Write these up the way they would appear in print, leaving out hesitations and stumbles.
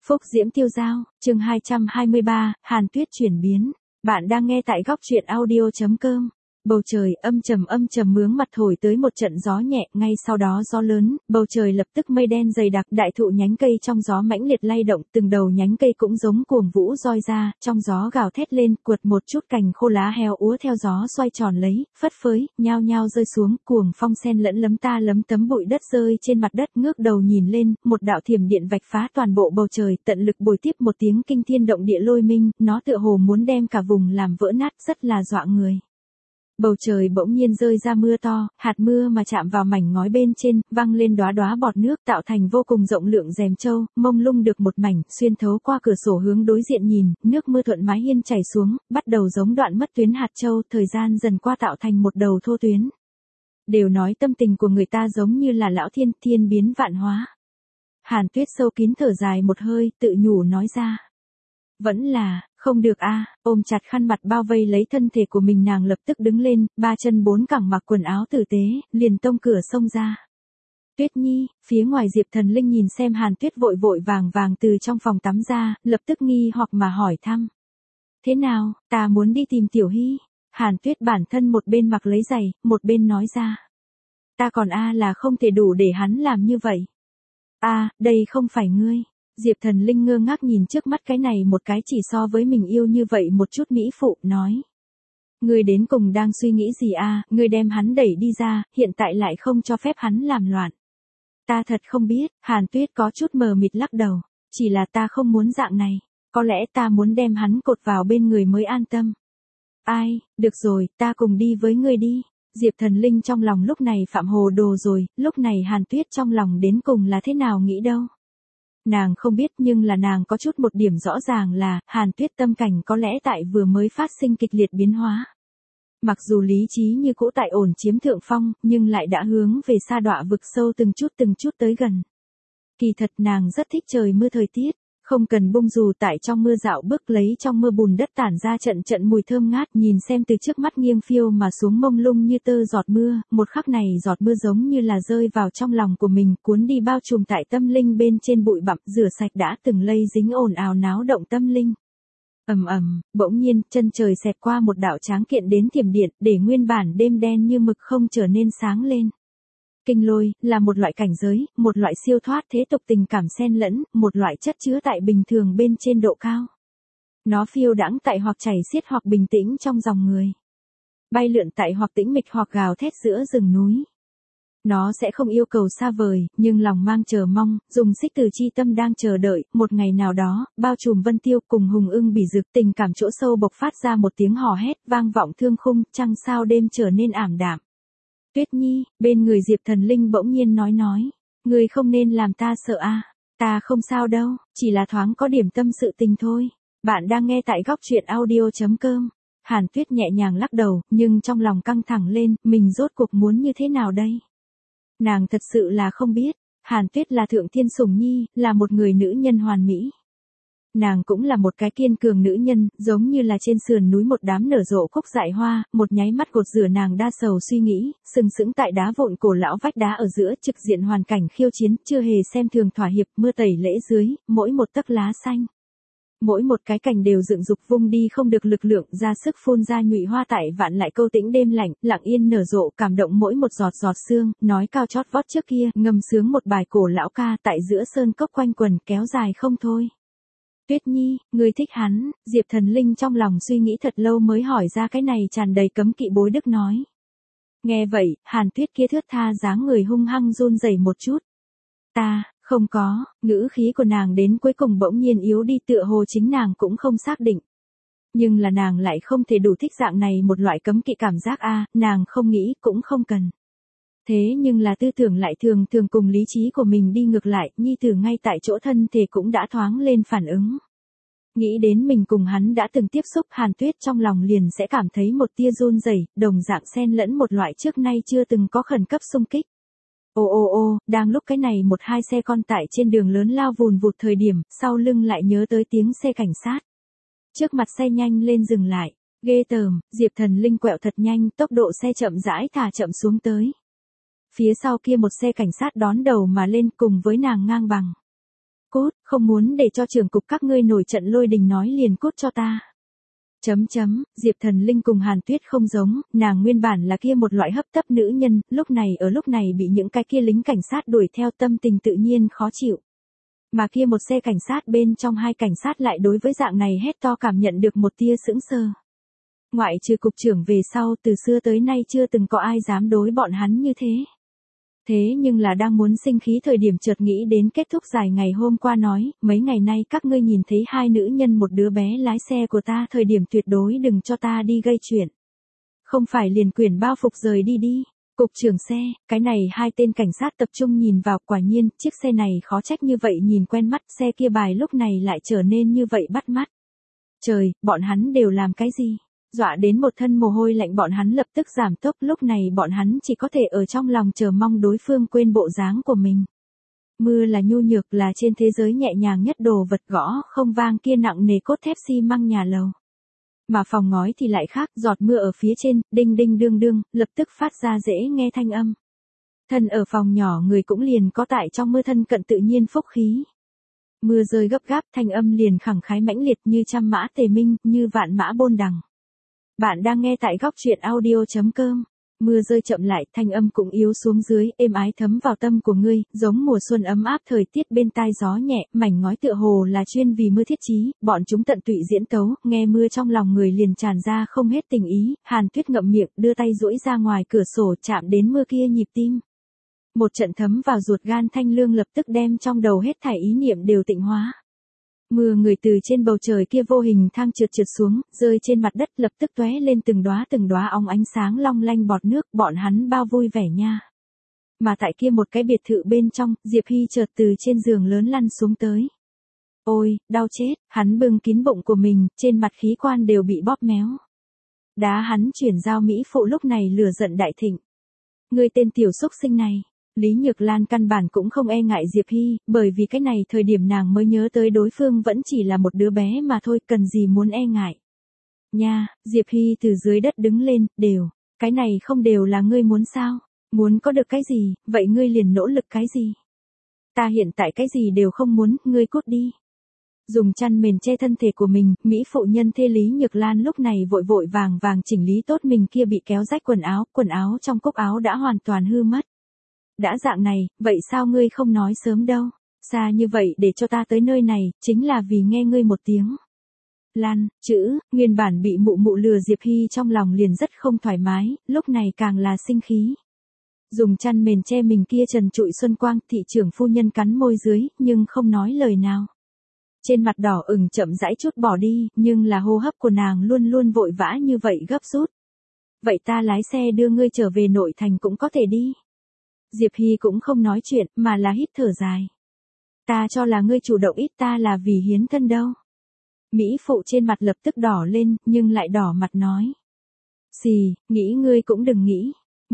Phúc Diễm Tiêu Dao, chương 223, Hàn Tuyết chuyển biến. Bạn đang nghe tại góc truyện audio.com. Bầu trời âm trầm mướng mặt thổi tới một trận gió nhẹ, ngay sau đó gió lớn, bầu trời lập tức mây đen dày đặc, đại thụ nhánh cây trong gió mãnh liệt lay động, từng đầu nhánh cây cũng giống cuồng vũ roi ra, trong gió gào thét lên, quật một chút cành khô lá heo úa theo gió xoay tròn lấy, phất phới, nhao nhao rơi xuống, cuồng phong xen lẫn lấm ta lấm tấm bụi đất rơi trên mặt đất, ngước đầu nhìn lên, một đạo thiểm điện vạch phá toàn bộ bầu trời, tận lực bồi tiếp một tiếng kinh thiên động địa lôi minh, nó tựa hồ muốn đem cả vùng làm vỡ nát, rất là dọa người. Bầu trời bỗng nhiên rơi ra mưa to, hạt mưa mà chạm vào mảnh ngói bên trên, văng lên đóa đóa bọt nước tạo thành vô cùng rộng lượng rèm châu, mông lung được một mảnh, xuyên thấu qua cửa sổ hướng đối diện nhìn, nước mưa thuận mái hiên chảy xuống, bắt đầu giống đoạn mất tuyến hạt châu, thời gian dần qua tạo thành một đầu thô tuyến. Đều nói tâm tình của người ta giống như là lão thiên, thiên biến vạn hóa. Hàn Tuyết sâu kín thở dài một hơi, tự nhủ nói ra. Vẫn là, không được a. Ôm chặt khăn mặt bao vây lấy thân thể của mình, nàng lập tức đứng lên, ba chân bốn cẳng mặc quần áo tử tế, liền tông cửa xông ra. Tuyết Nhi, phía ngoài Diệp Thần Linh nhìn xem Hàn Tuyết vội vội vàng từ trong phòng tắm ra, lập tức nghi hoặc mà hỏi thăm. Thế nào, ta muốn đi tìm Tiểu Hy. Hàn Tuyết bản thân một bên mặc lấy giày, một bên nói ra. Ta còn là không thể đủ để hắn làm như vậy. Đây không phải ngươi. Diệp Thần Linh ngơ ngác nhìn trước mắt cái này một cái chỉ so với mình yêu như vậy một chút mỹ phụ, nói. Ngươi đến cùng đang suy nghĩ gì ngươi đem hắn đẩy đi ra, hiện tại lại không cho phép hắn làm loạn. Ta thật không biết, Hàn Tuyết có chút mờ mịt lắc đầu, chỉ là ta không muốn dạng này, có lẽ ta muốn đem hắn cột vào bên người mới an tâm. Được rồi, ta cùng đi với ngươi đi. Diệp Thần Linh trong lòng lúc này phạm hồ đồ rồi, lúc này Hàn Tuyết trong lòng đến cùng là thế nào nghĩ đâu. Nàng không biết, nhưng là nàng có chút một điểm rõ ràng là, Hàn Tuyết tâm cảnh có lẽ tại vừa mới phát sinh kịch liệt biến hóa. Mặc dù lý trí như cũ tại ổn chiếm thượng phong, nhưng lại đã hướng về sa đọa vực sâu từng chút tới gần. Kỳ thật nàng rất thích trời mưa thời tiết, không cần bung dù tại trong mưa dạo bước lấy trong mưa bùn đất tản ra trận mùi thơm ngát, nhìn xem từ trước mắt nghiêng phiêu mà xuống mông lung như tơ giọt mưa, một khắc này giọt mưa giống như là rơi vào trong lòng của mình, cuốn đi bao trùm tại tâm linh bên trên bụi bặm, rửa sạch đã từng lây dính ồn ào náo động tâm linh. Bỗng nhiên, chân trời xẹt qua một đạo tráng kiện đến thiểm điện, để nguyên bản đêm đen như mực không trở nên sáng lên. Kinh lôi, là một loại cảnh giới, một loại siêu thoát thế tục tình cảm xen lẫn, một loại chất chứa tại bình thường bên trên độ cao. Nó phiêu đãng tại hoặc chảy xiết hoặc bình tĩnh trong dòng người. Bay lượn tại hoặc tĩnh mịch hoặc gào thét giữa rừng núi. Nó sẽ không yêu cầu xa vời, nhưng lòng mang chờ mong, dùng xích từ chi tâm đang chờ đợi, một ngày nào đó, bao trùm vân tiêu cùng hùng ưng bỉ rực, tình cảm chỗ sâu bộc phát ra một tiếng hò hét vang vọng thương khung, trăng sao đêm trở nên ảm đạm. Tuyết Nhi, bên người Diệp Thần Linh bỗng nhiên nói. Ngươi không nên làm ta sợ ta không sao đâu, chỉ là thoáng có điểm tâm sự tình thôi. Bạn đang nghe tại góc truyện audio.com. Hàn Tuyết nhẹ nhàng lắc đầu, nhưng trong lòng căng thẳng lên, mình rốt cuộc muốn như thế nào đây? Nàng thật sự là không biết, Hàn Tuyết là thượng thiên sủng nhi, là một người nữ nhân hoàn mỹ. Nàng cũng là một cái kiên cường nữ nhân, giống như là trên sườn núi một đám nở rộ cúc dại hoa, một nháy mắt gột rửa nàng đa sầu suy nghĩ, sừng sững tại đá vụn cổ lão vách đá ở giữa, trực diện hoàn cảnh khiêu chiến, chưa hề xem thường thỏa hiệp, mưa tẩy lễ dưới, mỗi một tấc lá xanh. Mỗi một cái cành đều dựng dục vung đi không được lực lượng, ra sức phun ra nhụy hoa tại vạn lại câu tĩnh đêm lạnh, lặng yên nở rộ, cảm động mỗi một giọt sương, nói cao chót vót trước kia, ngâm sướng một bài cổ lão ca tại giữa sơn cốc quanh quần, kéo dài không thôi. Tuyết Nhi, ngươi thích hắn, Diệp Thần Linh trong lòng suy nghĩ thật lâu mới hỏi ra cái này tràn đầy cấm kỵ bối đức nói. Nghe vậy, Hàn Tuyết kia thướt tha dáng người hung hăng run rẩy một chút. Ta, không có, ngữ khí của nàng đến cuối cùng bỗng nhiên yếu đi, tựa hồ chính nàng cũng không xác định. Nhưng là nàng lại không thể đủ thích dạng này một loại cấm kỵ cảm giác nàng không nghĩ cũng không cần. Thế nhưng là tư tưởng lại thường cùng lý trí của mình đi ngược lại, nhi tử ngay tại chỗ thân thể cũng đã thoáng lên phản ứng. Nghĩ đến mình cùng hắn đã từng tiếp xúc, Hàn Tuyết trong lòng liền sẽ cảm thấy một tia run rẩy, đồng dạng xen lẫn một loại trước nay chưa từng có khẩn cấp xung kích. Đang lúc cái này một hai xe con tại trên đường lớn lao vùn vụt thời điểm, sau lưng lại nhớ tới tiếng xe cảnh sát. Trước mặt xe nhanh lên dừng lại, ghê tởm, Diệp Thần Linh quẹo thật nhanh, tốc độ xe chậm rãi thả chậm xuống tới. Phía sau kia một xe cảnh sát đón đầu mà lên cùng với nàng ngang bằng. Cút, không muốn để cho trưởng cục các ngươi nổi trận lôi đình nói liền cút cho ta. Diệp Thần Linh cùng Hàn Tuyết không giống, nàng nguyên bản là kia một loại hấp tấp nữ nhân, lúc này bị những cái kia lính cảnh sát đuổi theo tâm tình tự nhiên khó chịu. Mà kia một xe cảnh sát bên trong hai cảnh sát lại đối với dạng này hét to cảm nhận được một tia sững sờ. Ngoại trừ cục trưởng về sau từ xưa tới nay chưa từng có ai dám đối bọn hắn như thế. Thế nhưng là đang muốn sinh khí thời điểm chợt nghĩ đến kết thúc dài ngày hôm qua nói, mấy ngày nay các ngươi nhìn thấy hai nữ nhân một đứa bé lái xe của ta thời điểm tuyệt đối đừng cho ta đi gây chuyện. Không phải liền quyển bao phục rời đi đi. Cục trưởng xe, cái này hai tên cảnh sát tập trung nhìn vào, quả nhiên, chiếc xe này khó trách như vậy nhìn quen mắt, xe kia bài lúc này lại trở nên như vậy bắt mắt. Trời, bọn hắn đều làm cái gì? Dọa đến một thân mồ hôi lạnh, bọn hắn lập tức giảm tốc, lúc này bọn hắn chỉ có thể ở trong lòng chờ mong đối phương quên bộ dáng của mình. Mưa là nhu nhược, là trên thế giới nhẹ nhàng nhất đồ vật, gõ không vang kia nặng nề cốt thép xi măng nhà lầu. Mà phòng ngói thì lại khác, giọt mưa ở phía trên, đinh đinh đương đương, lập tức phát ra dễ nghe thanh âm. Thân ở phòng nhỏ người cũng liền có tại trong mưa thân cận tự nhiên phúc khí. Mưa rơi gấp gáp, thanh âm liền khẳng khái mãnh liệt như trăm mã tề minh, như vạn mã bôn đằng. Bạn đang nghe tại góc truyện audio.com. Mưa rơi chậm lại, thanh âm cũng yếu xuống dưới, êm ái thấm vào tâm của ngươi, giống mùa xuân ấm áp, thời tiết bên tai gió nhẹ, mảnh ngói tựa hồ là chuyên vì mưa thiết trí, bọn chúng tận tụy diễn tấu, nghe mưa trong lòng người liền tràn ra không hết tình ý. Hàn Tuyết ngậm miệng, đưa tay duỗi ra ngoài cửa sổ, chạm đến mưa kia nhịp tim. Một trận thấm vào ruột gan thanh lương lập tức đem trong đầu hết thảy ý niệm đều tịnh hóa. Mưa người từ trên bầu trời kia vô hình thang trượt xuống, rơi trên mặt đất, lập tức tóe lên từng đóa óng ánh sáng long lanh bọt nước, bọn hắn bao vui vẻ nha. Mà tại kia một cái biệt thự bên trong, Diệp Hy chợt từ trên giường lớn lăn xuống tới. Ôi, đau chết, hắn bưng kín bụng của mình, trên mặt khí quan đều bị bóp méo. Đá hắn chuyển giao mỹ phụ lúc này lửa giận đại thịnh. Ngươi tên tiểu xúc sinh này. Lý Nhược Lan căn bản cũng không e ngại Diệp Hy, bởi vì cái này thời điểm nàng mới nhớ tới đối phương vẫn chỉ là một đứa bé mà thôi, cần gì muốn e ngại. Nha, Diệp Hy từ dưới đất đứng lên, cái này không đều là ngươi muốn sao? Muốn có được cái gì, vậy ngươi liền nỗ lực cái gì? Ta hiện tại cái gì đều không muốn, ngươi cút đi. Dùng chăn mền che thân thể của mình, mỹ phụ nhân thê Lý Nhược Lan lúc này vội vàng chỉnh lý tốt mình kia bị kéo rách quần áo trong cúc áo đã hoàn toàn hư mất. Đã dạng này, vậy sao ngươi không nói sớm đâu? Xa như vậy để cho ta tới nơi này, chính là vì nghe ngươi một tiếng. Lan, chữ, nguyên bản bị mụ lừa Diệp Hy trong lòng liền rất không thoải mái, lúc này càng là sinh khí. Dùng chăn mền che mình kia trần trụi xuân quang, thị trưởng phu nhân cắn môi dưới, nhưng không nói lời nào. Trên mặt đỏ ửng chậm rãi chút bỏ đi, nhưng là hô hấp của nàng luôn luôn vội vã như vậy gấp rút. Vậy ta lái xe đưa ngươi trở về nội thành cũng có thể đi. Diệp Hy cũng không nói chuyện, mà là hít thở dài. Ta cho là ngươi chủ động ít, ta là vì hiến thân đâu. Mỹ phụ trên mặt lập tức đỏ lên, nhưng lại đỏ mặt nói. Xì, nghĩ ngươi cũng đừng nghĩ.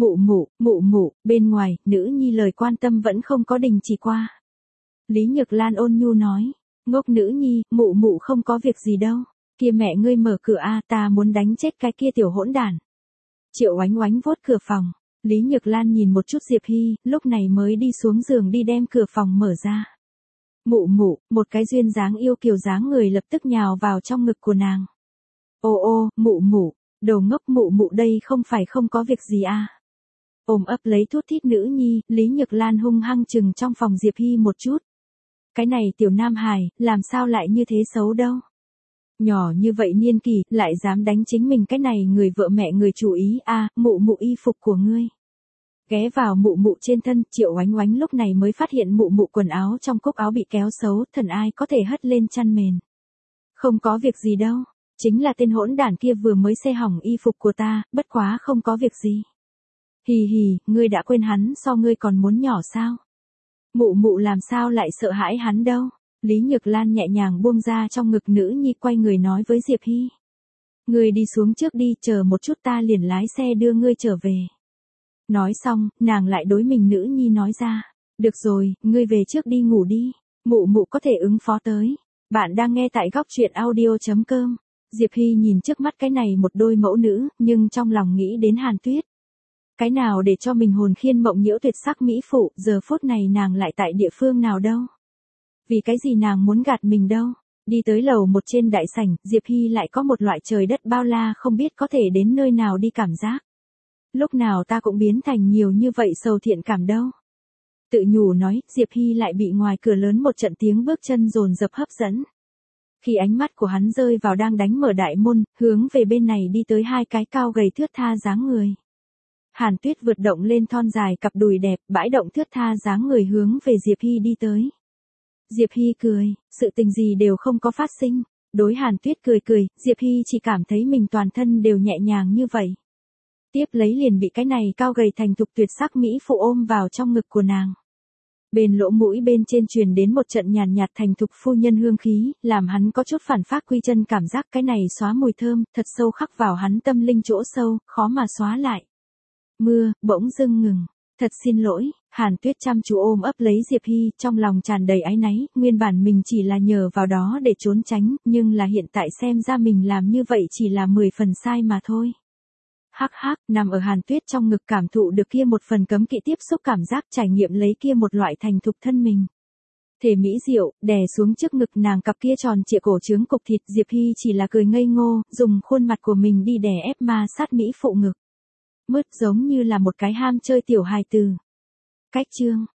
Mụ, bên ngoài, nữ nhi lời quan tâm vẫn không có đình chỉ qua. Lý Nhược Lan ôn nhu nói. Ngốc nữ nhi, mụ không có việc gì đâu. Kia mẹ ngươi mở cửa a, ta muốn đánh chết cái kia tiểu hỗn đản. Triệu Oánh Oánh vuốt cửa phòng. Lý Nhược Lan nhìn một chút Diệp Hy, lúc này mới đi xuống giường đi đem cửa phòng mở ra. Mụ, một cái duyên dáng yêu kiều dáng người lập tức nhào vào trong ngực của nàng. Ô, mụ, đồ ngốc, mụ đây không phải không có việc gì à. Ôm ấp lấy thút thít nữ nhi, Lý Nhược Lan hung hăng chừng trong phòng Diệp Hy một chút. Cái này tiểu nam hài, làm sao lại như thế xấu đâu. Nhỏ như vậy niên kỷ, lại dám đánh chính mình, cái này người vợ mẹ người chủ ý a, mụ y phục của ngươi. Ghé vào mụ trên thân, Triệu Oánh Oánh lúc này mới phát hiện mụ quần áo trong cúc áo bị kéo xấu, thần ai có thể hất lên chăn mền. Không có việc gì đâu, chính là tên hỗn đản kia vừa mới xê hỏng y phục của ta, bất quá không có việc gì. Hì, ngươi đã quên hắn so ngươi còn muốn nhỏ sao? Mụ làm sao lại sợ hãi hắn đâu? Lý Nhược Lan nhẹ nhàng buông ra trong ngực nữ nhi, quay người nói với Diệp Hy. Ngươi đi xuống trước đi, chờ một chút ta liền lái xe đưa ngươi trở về. Nói xong, nàng lại đối mình nữ nhi nói ra. Được rồi, ngươi về trước đi ngủ đi. Mụ có thể ứng phó tới. Bạn đang nghe tại góc truyện audio.com. Diệp Hy nhìn trước mắt cái này một đôi mẫu nữ, nhưng trong lòng nghĩ đến Hàn Tuyết. Cái nào để cho mình hồn khiên mộng nhiễu tuyệt sắc mỹ phụ, giờ phút này nàng lại tại địa phương nào đâu. Vì cái gì nàng muốn gạt mình đâu. Đi tới lầu một trên đại sảnh, Diệp Hy lại có một loại trời đất bao la không biết có thể đến nơi nào đi cảm giác. Lúc nào ta cũng biến thành nhiều như vậy sầu thiện cảm đâu. Tự nhủ nói, Diệp Hy lại bị ngoài cửa lớn một trận tiếng bước chân dồn dập hấp dẫn. Khi ánh mắt của hắn rơi vào đang đánh mở đại môn, hướng về bên này đi tới hai cái cao gầy thướt tha dáng người. Hàn Tuyết vượt động lên thon dài cặp đùi đẹp, bãi động thướt tha dáng người hướng về Diệp Hy đi tới. Diệp Hy cười, sự tình gì đều không có phát sinh. Đối Hàn Tuyết cười cười, Diệp Hy chỉ cảm thấy mình toàn thân đều nhẹ nhàng như vậy. Tiếp lấy liền bị cái này cao gầy thành thục tuyệt sắc mỹ phụ ôm vào trong ngực của nàng. Bên lỗ mũi bên trên truyền đến một trận nhàn nhạt thành thục phu nhân hương khí, làm hắn có chút phản phác quy chân cảm giác cái này xóa mùi thơm, thật sâu khắc vào hắn tâm linh chỗ sâu, khó mà xóa lại. Mưa, bỗng dưng ngừng. Thật xin lỗi, Hàn Tuyết chăm chú ôm ấp lấy Diệp Hy, trong lòng tràn đầy áy náy, nguyên bản mình chỉ là nhờ vào đó để trốn tránh, nhưng là hiện tại xem ra mình làm như vậy chỉ là 10 phần sai mà thôi. Hắc hắc, nằm ở Hàn Tuyết trong ngực cảm thụ được kia một phần cấm kỵ tiếp xúc cảm giác trải nghiệm lấy kia một loại thành thục thân mình. Thể mỹ diệu, đè xuống trước ngực nàng cặp kia tròn trịa cổ trướng cục thịt Diệp Hy chỉ là cười ngây ngô, dùng khuôn mặt của mình đi đè ép ma sát mỹ phụ ngực. Mứt giống như là một cái ham chơi tiểu hài tử. Cách chương.